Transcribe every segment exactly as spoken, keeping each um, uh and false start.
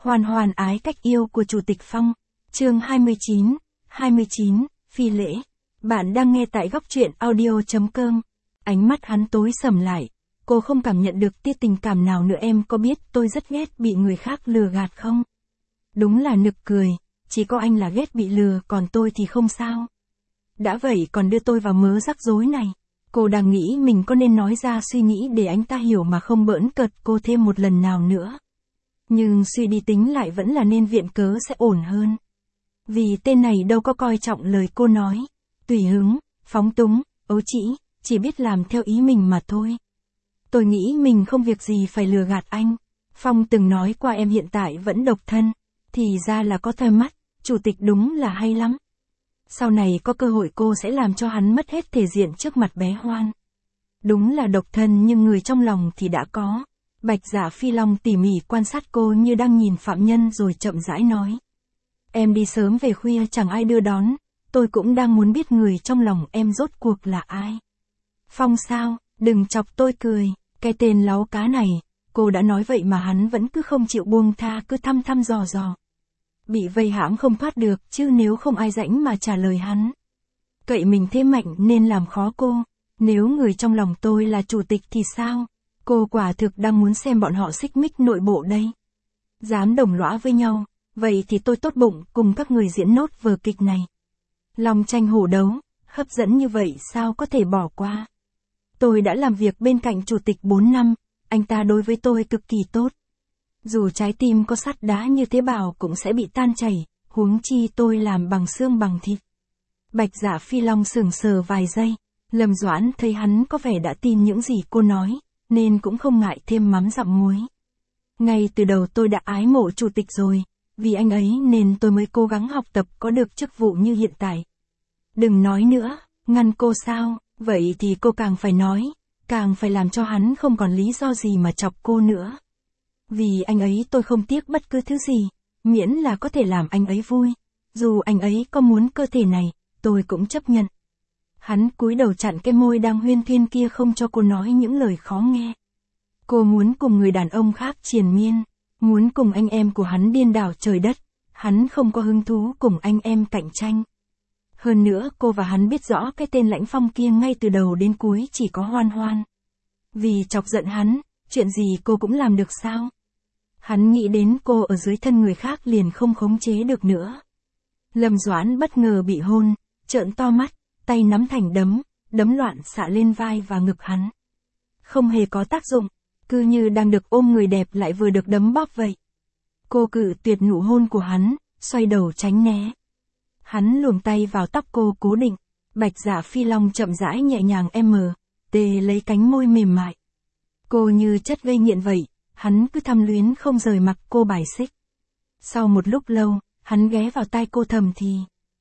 Hoan hoan ái cách yêu của Chủ tịch Phong. Chương hai mươi chín, hai mươi chín, phi lễ. Bạn đang nghe tại góc truyện audio chấm com. Ánh mắt hắn tối sầm lại. Cô không cảm nhận được tia tình cảm nào nữa. Em có biết tôi rất ghét bị người khác lừa gạt không? Đúng là nực cười, chỉ có anh là ghét bị lừa, còn tôi thì không sao. Đã vậy còn đưa tôi vào mớ rắc rối này. Cô đang nghĩ mình có nên nói ra suy nghĩ để anh ta hiểu mà không bỡn cợt cô thêm một lần nào nữa. Nhưng suy đi tính lại vẫn là nên viện cớ sẽ ổn hơn. Vì tên này đâu có coi trọng lời cô nói. Tùy hứng, phóng túng, ấu trĩ, chỉ biết làm theo ý mình mà thôi. Tôi nghĩ mình không việc gì phải lừa gạt anh. Phong từng nói qua em hiện tại vẫn độc thân. Thì ra là có thơ mắt, chủ tịch đúng là hay lắm. Sau này có cơ hội cô sẽ làm cho hắn mất hết thể diện trước mặt bé Hoan. Đúng là độc thân nhưng người trong lòng thì đã có. Bạch Dạ Phi Long tỉ mỉ quan sát cô như đang nhìn phạm nhân rồi chậm rãi nói. Em đi sớm về khuya chẳng ai đưa đón, tôi cũng đang muốn biết người trong lòng em rốt cuộc là ai. Phong sao, đừng chọc tôi cười, cái tên láu cá này, cô đã nói vậy mà hắn vẫn cứ không chịu buông tha, cứ thăm thăm dò dò. Bị vây hãm không thoát được chứ nếu không ai rãnh mà trả lời hắn. Cậy mình thế mạnh nên làm khó cô, nếu người trong lòng tôi là chủ tịch thì sao? Cô quả thực đang muốn xem bọn họ xích mích nội bộ đây. Dám đồng lõa với nhau, vậy thì tôi tốt bụng cùng các người diễn nốt vở kịch này. Long tranh hổ đấu, hấp dẫn như vậy sao có thể bỏ qua. Tôi đã làm việc bên cạnh chủ tịch bốn năm, anh ta đối với tôi cực kỳ tốt. Dù trái tim có sắt đá như thế bảo cũng sẽ bị tan chảy, huống chi tôi làm bằng xương bằng thịt. Bạch Dạ Phi Long sững sờ vài giây, Lâm Doãn thấy hắn có vẻ đã tin những gì cô nói, nên cũng không ngại thêm mắm dặm muối. Ngay từ đầu tôi đã ái mộ chủ tịch rồi, vì anh ấy nên tôi mới cố gắng học tập có được chức vụ như hiện tại. Đừng nói nữa, ngăn cô sao, vậy thì cô càng phải nói, càng phải làm cho hắn không còn lý do gì mà chọc cô nữa. Vì anh ấy tôi không tiếc bất cứ thứ gì, miễn là có thể làm anh ấy vui. Dù anh ấy có muốn cơ thể này, tôi cũng chấp nhận. Hắn cúi đầu chặn cái môi đang huyên thuyên kia không cho cô nói những lời khó nghe. Cô muốn cùng người đàn ông khác triền miên, muốn cùng anh em của hắn điên đảo trời đất, hắn không có hứng thú cùng anh em cạnh tranh. Hơn nữa cô và hắn biết rõ cái tên Lãnh Phong kia ngay từ đầu đến cuối chỉ có Hoan Hoan. Vì chọc giận hắn, chuyện gì cô cũng làm được sao? Hắn nghĩ đến cô ở dưới thân người khác liền không khống chế được nữa. Lâm Doãn bất ngờ bị hôn, trợn to mắt, tay nắm thành đấm, đấm loạn xạ lên vai và ngực hắn. Không hề có tác dụng, cứ như đang được ôm người đẹp lại vừa được đấm bóp vậy. Cô cự tuyệt nụ hôn của hắn, xoay đầu tránh né. Hắn luồn tay vào tóc cô cố định, Bạch Dạ Phi Long chậm rãi nhẹ nhàng em mờ, tê lấy cánh môi mềm mại. Cô như chất gây nghiện vậy, hắn cứ thăm luyến không rời mặc cô bài xích. Sau một lúc lâu, hắn ghé vào tai cô thầm thì.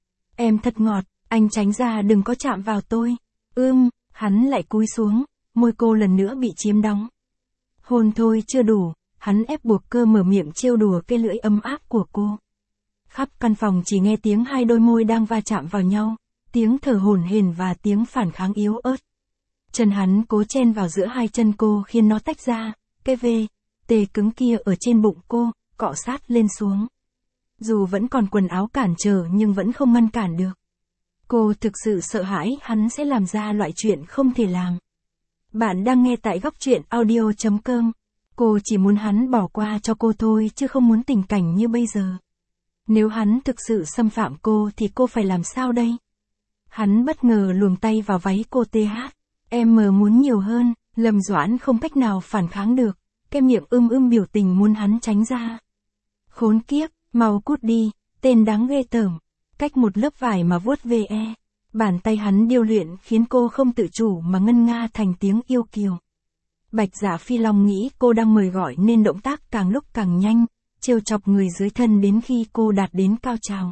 Em thật ngọt, anh tránh ra đừng có chạm vào tôi. Ưm, hắn lại cúi xuống, môi cô lần nữa bị chiếm đóng. Hôn thôi chưa đủ, hắn ép buộc cơ mở miệng trêu đùa cái lưỡi ấm áp của cô. Khắp căn phòng chỉ nghe tiếng hai đôi môi đang va chạm vào nhau, tiếng thở hổn hển và tiếng phản kháng yếu ớt. Chân hắn cố chen vào giữa hai chân cô khiến nó tách ra, cái vê, tê cứng kia ở trên bụng cô, cọ sát lên xuống. Dù vẫn còn quần áo cản trở nhưng vẫn không ngăn cản được. Cô thực sự sợ hãi hắn sẽ làm ra loại chuyện không thể làm. Bạn đang nghe tại góc truyện audio chấm com. Cô chỉ muốn hắn bỏ qua cho cô thôi chứ không muốn tình cảnh như bây giờ. Nếu hắn thực sự xâm phạm cô thì cô phải làm sao đây? Hắn bất ngờ luồn tay vào váy cô tê hát. Em mờ muốn nhiều hơn, Lâm Doãn không cách nào phản kháng được, cái miệng ưm ưm biểu tình muốn hắn tránh ra. Khốn kiếp, mau cút đi, tên đáng ghê tởm. Cách một lớp vải mà vuốt về e. Bàn tay hắn điêu luyện khiến cô không tự chủ mà ngân nga thành tiếng yêu kiều. Bạch Dạ Phi Long nghĩ cô đang mời gọi nên động tác càng lúc càng nhanh, trêu chọc người dưới thân đến khi cô đạt đến cao trào.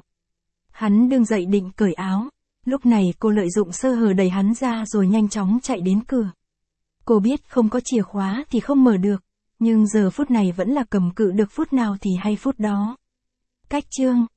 Hắn đứng dậy định cởi áo. Lúc này cô lợi dụng sơ hở đẩy hắn ra rồi nhanh chóng chạy đến cửa. Cô biết không có chìa khóa thì không mở được, nhưng giờ phút này vẫn là cầm cự được phút nào thì hay phút đó. Cách chương